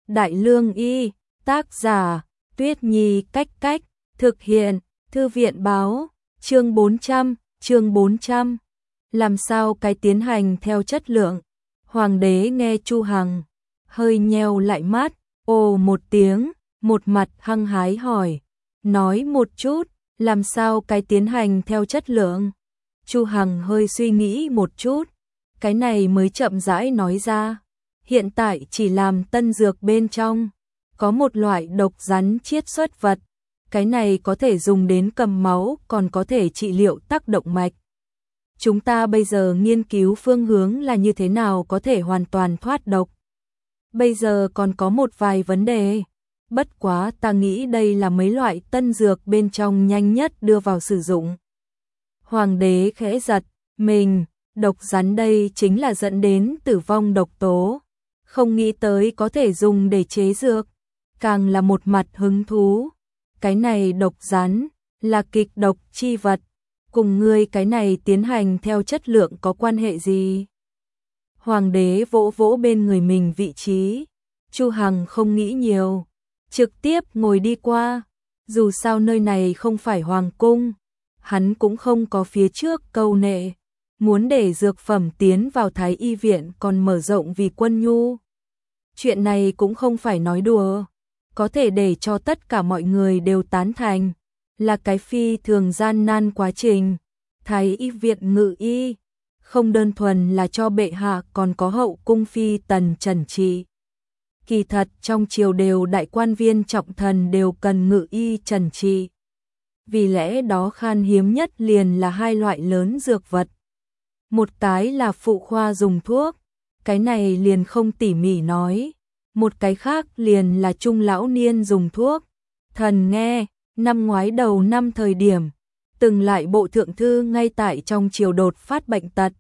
Đại Lương Y, tác giả, Tuyết Nhi Cách Cách, thực hiện, Thư viện báo, chương 400. Làm sao cái tiến hành theo chất lượng? Hoàng đế nghe Chu Hằng, hơi nheo lại mắt, ồ một tiếng, một mặt hăng hái hỏi, nói một chút, làm sao cái tiến hành theo chất lượng? Chu Hằng hơi suy nghĩ một chút, cái này mới chậm rãi nói ra, hiện tại chỉ làm tân dược bên trong, có một loại độc rắn chiết xuất vật, cái này có thể dùng đến cầm máu, còn có thể trị liệu tắc động mạch. Chúng ta bây giờ nghiên cứu phương hướng là như thế nào có thể hoàn toàn thoát độc. Bây giờ còn có một vài vấn đề, bất quá ta nghĩ đây là mấy loại tân dược bên trong nhanh nhất đưa vào sử dụng. Hoàng đế khẽ giật mình, độc rắn đây chính là dẫn đến tử vong độc tố, không nghĩ tới có thể dùng để chế dược, càng là một mặt hứng thú. Cái này độc rắn là kịch độc chi vật, cùng ngươi cái này tiến hành theo chất lượng có quan hệ gì? Hoàng đế vỗ vỗ bên người mình vị trí, Chu Hằng không nghĩ nhiều, trực tiếp ngồi đi qua, dù sao nơi này không phải hoàng cung, hắn cũng không có phía trước câu nệ, muốn để dược phẩm tiến vào Thái y viện còn mở rộng vì quân nhu. Chuyện này cũng không phải nói đùa, có thể để cho tất cả mọi người đều tán thành, là cái phi thường gian nan quá trình. Thái y viện ngự y, không đơn thuần là cho bệ hạ còn có hậu cung phi tần trần trị. Kỳ thật trong triều đều đại quan viên trọng thần đều cần ngự y trần trị. Vì lẽ đó khan hiếm nhất liền là hai loại lớn dược vật. Một cái là phụ khoa dùng thuốc, cái này liền không tỉ mỉ nói. Một cái khác liền là trung lão niên dùng thuốc. Thần nghe, năm ngoái đầu năm thời điểm, từng lại bộ thượng thư ngay tại trong triều đột phát bệnh tật.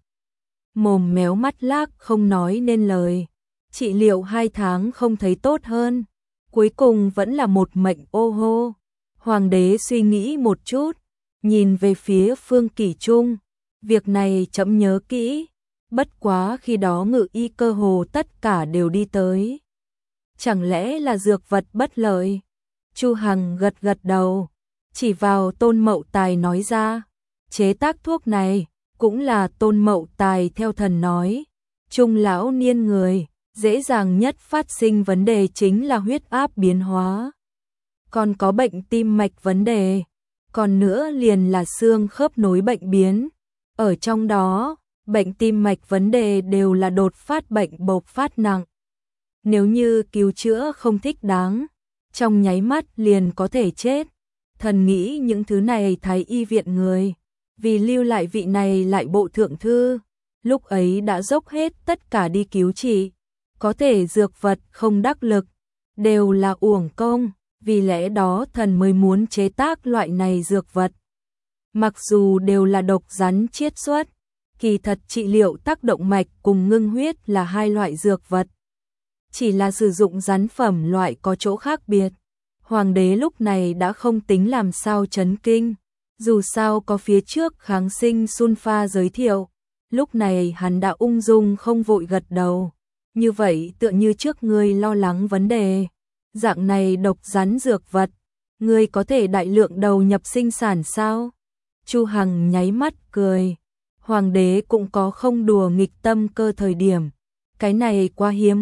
Mồm méo mắt lác không nói nên lời, trị liệu 2 tháng không thấy tốt hơn, cuối cùng vẫn là một mệnh ô hô. Hoàng đế suy nghĩ một chút, nhìn về phía Phương Kỷ Trung, việc này chậm nhớ kỹ, bất quá khi đó ngự y cơ hồ tất cả đều đi tới. Chẳng lẽ là dược vật bất lợi? Chu Hằng gật gật đầu, chỉ vào Tôn Mậu Tài nói ra, chế tác thuốc này cũng là Tôn Mậu Tài theo thần nói, trung lão niên người, dễ dàng nhất phát sinh vấn đề chính là huyết áp biến hóa. Còn có bệnh tim mạch vấn đề, còn nữa liền là xương khớp nối bệnh biến. Ở trong đó, bệnh tim mạch vấn đề đều là đột phát bệnh bộc phát nặng. Nếu như cứu chữa không thích đáng, trong nháy mắt liền có thể chết. Thần nghĩ những thứ này Thái y viện người, vì lưu lại vị này lại bộ thượng thư, lúc ấy đã dốc hết tất cả đi cứu trị, có thể dược vật không đắc lực, đều là uổng công, vì lẽ đó thần mới muốn chế tác loại này dược vật. Mặc dù đều là độc rắn chiết xuất, kỳ thật trị liệu tác động mạch cùng ngưng huyết là hai loại dược vật. Chỉ là sử dụng rắn phẩm loại có chỗ khác biệt. Hoàng đế lúc này đã không tính làm sao chấn kinh, dù sao có phía trước kháng sinh sulfa giới thiệu, lúc này hắn đã ung dung không vội gật đầu. Như vậy tựa như trước ngươi lo lắng vấn đề, dạng này độc rắn dược vật, ngươi có thể đại lượng đầu nhập sinh sản sao? Chu Hằng nháy mắt cười, hoàng đế cũng có không đùa nghịch tâm cơ thời điểm, cái này quá hiếm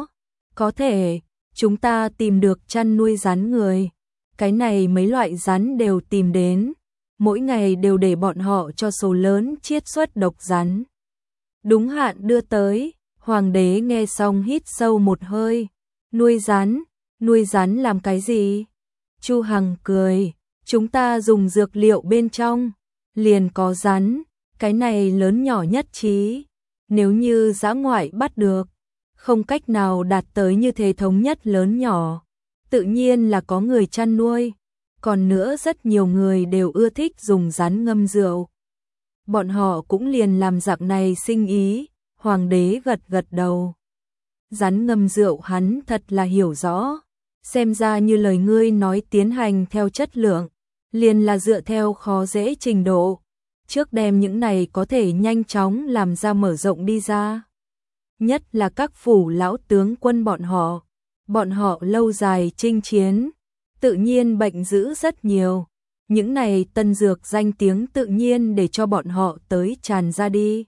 có thể. Chúng ta tìm được chăn nuôi rắn người, cái này mấy loại rắn đều tìm đến, mỗi ngày đều để bọn họ cho số lớn chiết xuất độc rắn. Đúng hạn đưa tới, hoàng đế nghe xong hít sâu một hơi, nuôi rắn làm cái gì? Chu Hằng cười, chúng ta dùng dược liệu bên trong, liền có rắn, cái này lớn nhỏ nhất trí, nếu như dã ngoại bắt được. Không cách nào đạt tới như thế thống nhất lớn nhỏ, tự nhiên là có người chăn nuôi, còn nữa rất nhiều người đều ưa thích dùng rắn ngâm rượu. Bọn họ cũng liền làm dạng này sinh ý, hoàng đế gật gật đầu. Rắn ngâm rượu hắn thật là hiểu rõ, xem ra như lời ngươi nói tiến hành theo chất lượng, liền là dựa theo khó dễ trình độ, trước đem những này có thể nhanh chóng làm ra mở rộng đi ra. Nhất là các phủ lão tướng quân bọn họ, bọn họ lâu dài chinh chiến, tự nhiên bệnh dữ rất nhiều. Những này tân dược danh tiếng tự nhiên để cho bọn họ tới tràn ra đi.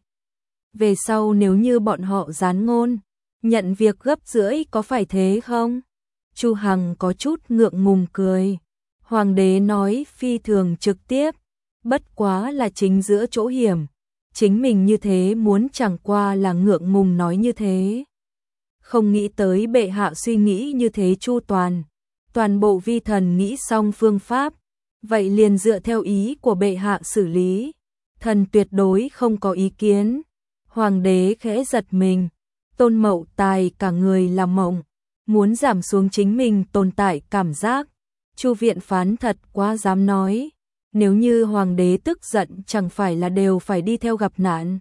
Về sau nếu như bọn họ gián ngôn, nhận việc gấp rưỡi có phải thế không? Chu Hằng có chút ngượng ngùng cười. Hoàng đế nói phi thường trực tiếp, bất quá là chính giữa chỗ hiểm. Chính mình như thế muốn chẳng qua là ngượng ngùng nói như thế. Không nghĩ tới bệ hạ suy nghĩ như thế chu toàn. Toàn bộ vi thần nghĩ xong phương pháp, vậy liền dựa theo ý của bệ hạ xử lý. Thần tuyệt đối không có ý kiến. Hoàng đế khẽ giật mình, Tôn Mậu Tài cả người làm mộng, muốn giảm xuống chính mình tồn tại cảm giác. Chu viện phán thật quá dám nói, nếu như hoàng đế tức giận chẳng phải là đều phải đi theo gặp nạn.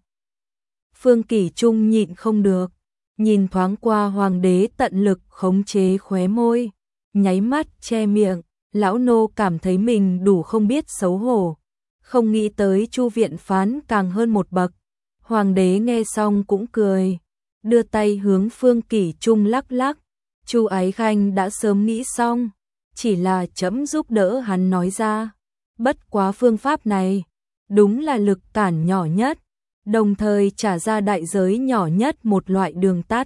Phương Kỷ Trung nhịn không được, nhìn thoáng qua hoàng đế tận lực khống chế khóe môi, nháy mắt che miệng, lão nô cảm thấy mình đủ không biết xấu hổ, không nghĩ tới Chu viện phán càng hơn một bậc. Hoàng đế nghe xong cũng cười, đưa tay hướng Phương Kỷ Trung lắc lắc. Chu Ái Khanh đã sớm nghĩ xong, chỉ là trẫm giúp đỡ hắn nói ra. Bất quá phương pháp này, đúng là lực cản nhỏ nhất, đồng thời trả ra đại giới nhỏ nhất một loại đường tắt.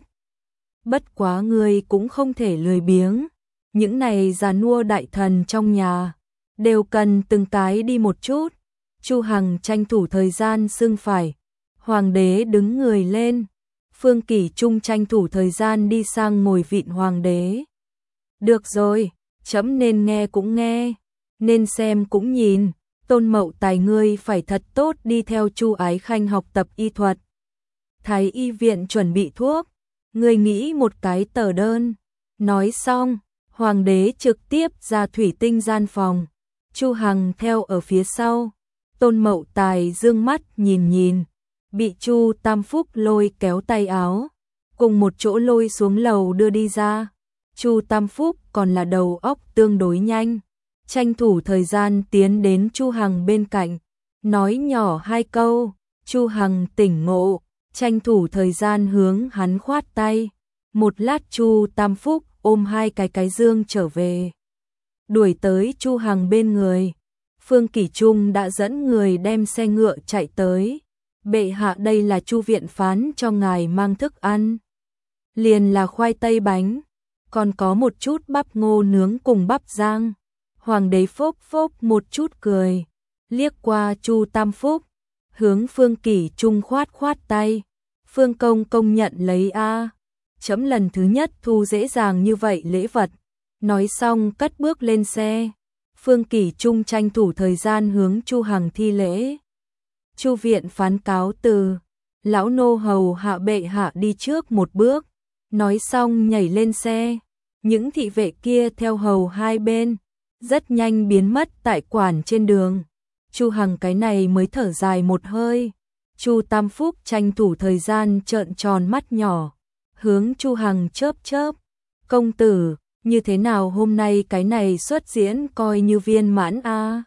Bất quá ngươi cũng không thể lười biếng, những này già nua đại thần trong nhà, đều cần từng cái đi một chút. Chu Hằng tranh thủ thời gian xưng phải. Hoàng đế đứng người lên, Phương Kỷ Trung tranh thủ thời gian đi sang ngồi vịn hoàng đế. Được rồi, trẫm nên nghe cũng nghe, nên xem cũng nhìn, Tôn Mậu Tài ngươi phải thật tốt đi theo Chu Ái Khanh học tập y thuật. Thái y viện chuẩn bị thuốc, ngươi nghĩ một cái tờ đơn. Nói xong, hoàng đế trực tiếp ra thủy tinh gian phòng, Chu Hằng theo ở phía sau. Tôn Mậu Tài dương mắt nhìn nhìn, bị Chu Tam Phúc lôi kéo tay áo, cùng một chỗ lôi xuống lầu đưa đi ra. Chu Tam Phúc còn là đầu óc tương đối nhanh, tranh thủ thời gian tiến đến Chu Hằng bên cạnh, nói nhỏ hai câu. Chu Hằng tỉnh ngộ, tranh thủ thời gian hướng hắn khoát tay. Một lát Chu Tam Phúc ôm hai cái dương trở về, đuổi tới Chu Hằng bên người. Phương Kỷ Trung đã dẫn người đem xe ngựa chạy tới. Bệ hạ, đây là Chu viện phán cho ngài mang thức ăn. Liền là khoai tây bánh, còn có một chút bắp ngô nướng cùng bắp rang. Hoàng đế phốc phốc một chút cười, liếc qua Chu Tam Phúc, hướng Phương Kỷ Trung khoát khoát tay. Phương công công nhận lấy a, chấm lần thứ nhất thu dễ dàng như vậy lễ vật. Nói xong cất bước lên xe. Phương Kỷ Trung tranh thủ thời gian hướng Chu Hằng thi lễ. Chu viện phán cáo từ, lão nô hầu hạ bệ hạ đi trước một bước. Nói xong nhảy lên xe, những thị vệ kia theo hầu hai bên, rất nhanh biến mất tại quản trên đường. Chu Hằng cái này mới thở dài một hơi. Chu Tam Phúc tranh thủ thời gian trợn tròn mắt nhỏ, hướng Chu Hằng chớp chớp. Công tử, như thế nào hôm nay cái này xuất diễn coi như viên mãn a?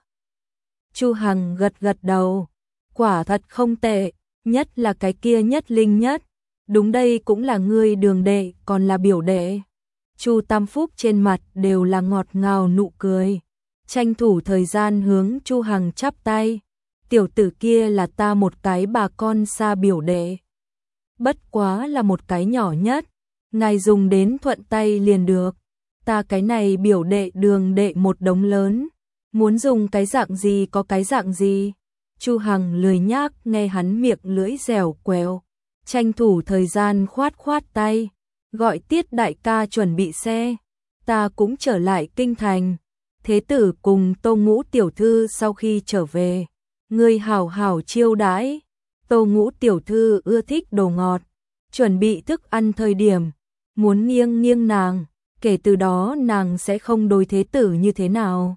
Chu Hằng gật gật đầu, quả thật không tệ, nhất là cái kia nhất linh nhất. Đúng, đây cũng là ngươi đường đệ, còn là biểu đệ. Chu Tam Phúc trên mặt đều là ngọt ngào nụ cười, tranh thủ thời gian hướng Chu Hằng chắp tay. Tiểu tử kia là ta một cái bà con xa biểu đệ, bất quá là một cái nhỏ nhất, ngài dùng đến thuận tay liền được. Ta cái này biểu đệ đường đệ một đống lớn, muốn dùng cái dạng gì có cái dạng gì. Chu Hằng lười nhác nghe hắn miệng lưỡi dẻo quẹo, tranh thủ thời gian khoát khoát tay, gọi Tiết đại ca chuẩn bị xe. Ta cũng trở lại kinh thành, thế tử cùng Tô Ngũ tiểu thư sau khi trở về, ngươi hảo hảo chiêu đãi. Tô Ngũ tiểu thư ưa thích đồ ngọt, chuẩn bị thức ăn thời điểm, muốn nghiêng nghiêng nàng, kể từ đó nàng sẽ không đối thế tử như thế nào.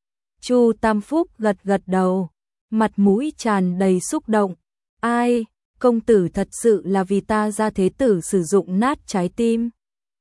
Chu Tam Phúc gật gật đầu, mặt mũi tràn đầy xúc động. Ai, công tử thật sự là vì ta ra thế tử sử dụng nát trái tim.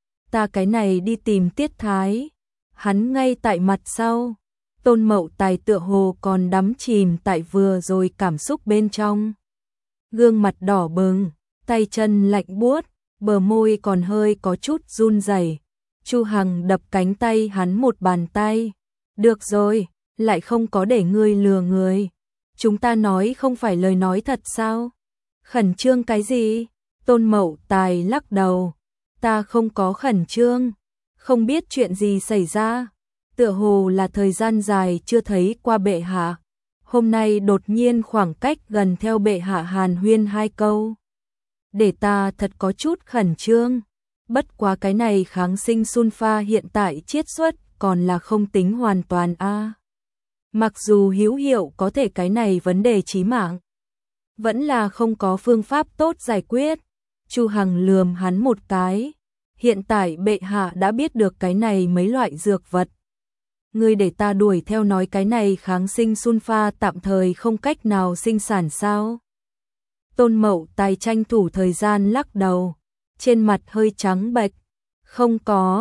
Ta cái này đi tìm Tiết Thái, hắn ngay tại mặt sau. Tôn Mậu Tài tựa hồ còn đắm chìm tại vừa rồi cảm xúc bên trong. Gương mặt đỏ bừng, tay chân lạnh buốt, bờ môi còn hơi có chút run rẩy. Chu Hằng đập cánh tay hắn một bàn tay. Được rồi, lại không có để ngươi lừa người. Chúng ta nói không phải lời nói thật sao? Khẩn trương cái gì? Tôn Mậu Tài lắc đầu. Ta không có khẩn trương. Không biết chuyện gì xảy ra. Tựa hồ là thời gian dài chưa thấy qua bệ hạ. Hôm nay đột nhiên khoảng cách gần theo bệ hạ hàn huyên 2 câu. Để ta thật có chút khẩn trương. Bất quá cái này kháng sinh sunfa hiện tại chiết xuất còn là không tính hoàn toàn a. Mặc dù hữu hiệu có thể cái này vấn đề chí mạng. Vẫn là không có phương pháp tốt giải quyết. Chu Hằng lườm hắn một cái. Hiện tại bệ hạ đã biết được cái này mấy loại dược vật. Ngươi để ta đuổi theo nói cái này kháng sinh sunfa tạm thời không cách nào sinh sản sao? Tôn Mậu Tài tranh thủ thời gian lắc đầu, trên mặt hơi trắng bệch. Không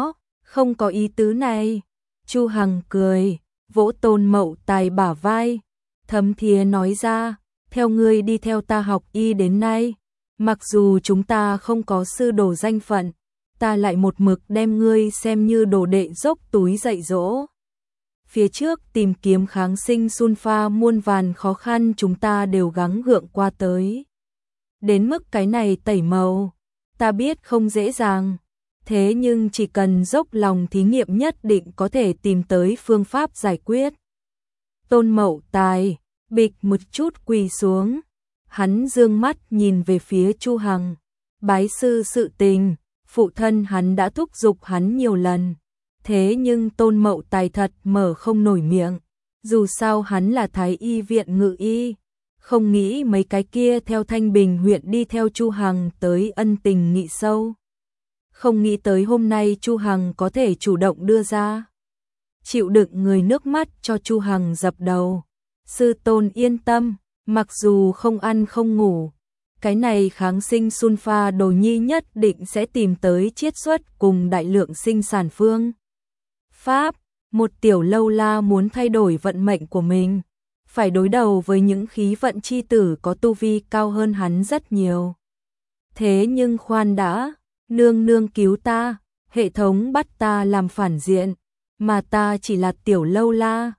có ý tứ này. Chu Hằng cười, vỗ Tôn Mậu Tài bả vai, thấm thía nói ra, theo ngươi đi theo ta học y đến nay, mặc dù chúng ta không có sư đồ danh phận, ta lại một mực đem ngươi xem như đồ đệ dốc túi dạy dỗ. Phía trước tìm kiếm kháng sinh sunfa muôn vàn khó khăn chúng ta đều gắng gượng qua tới. Đến mức cái này tẩy màu, ta biết không dễ dàng, thế nhưng chỉ cần dốc lòng thí nghiệm nhất định có thể tìm tới phương pháp giải quyết. Tôn Mậu Tài, bịch một chút quỳ xuống, hắn dương mắt nhìn về phía Chu Hằng, bái sư sự tình, phụ thân hắn đã thúc giục hắn nhiều lần. Thế nhưng Tôn Mậu Tài thật mở không nổi miệng, dù sao hắn là Thái y viện ngự y, không nghĩ mấy cái kia theo Thanh Bình huyện đi theo Chu Hằng tới ân tình nghị sâu. Không nghĩ tới hôm nay Chu Hằng có thể chủ động đưa ra. Chịu đựng người nước mắt cho Chu Hằng dập đầu. Sư tôn yên tâm, mặc dù không ăn không ngủ, cái này kháng sinh sunfa đồ nhi nhất định sẽ tìm tới chiết xuất cùng đại lượng sinh sản phương pháp. Một tiểu lâu la muốn thay đổi vận mệnh của mình, phải đối đầu với những khí vận chi tử có tu vi cao hơn hắn rất nhiều. Thế nhưng khoan đã, nương nương cứu ta, hệ thống bắt ta làm phản diện, mà ta chỉ là tiểu lâu la,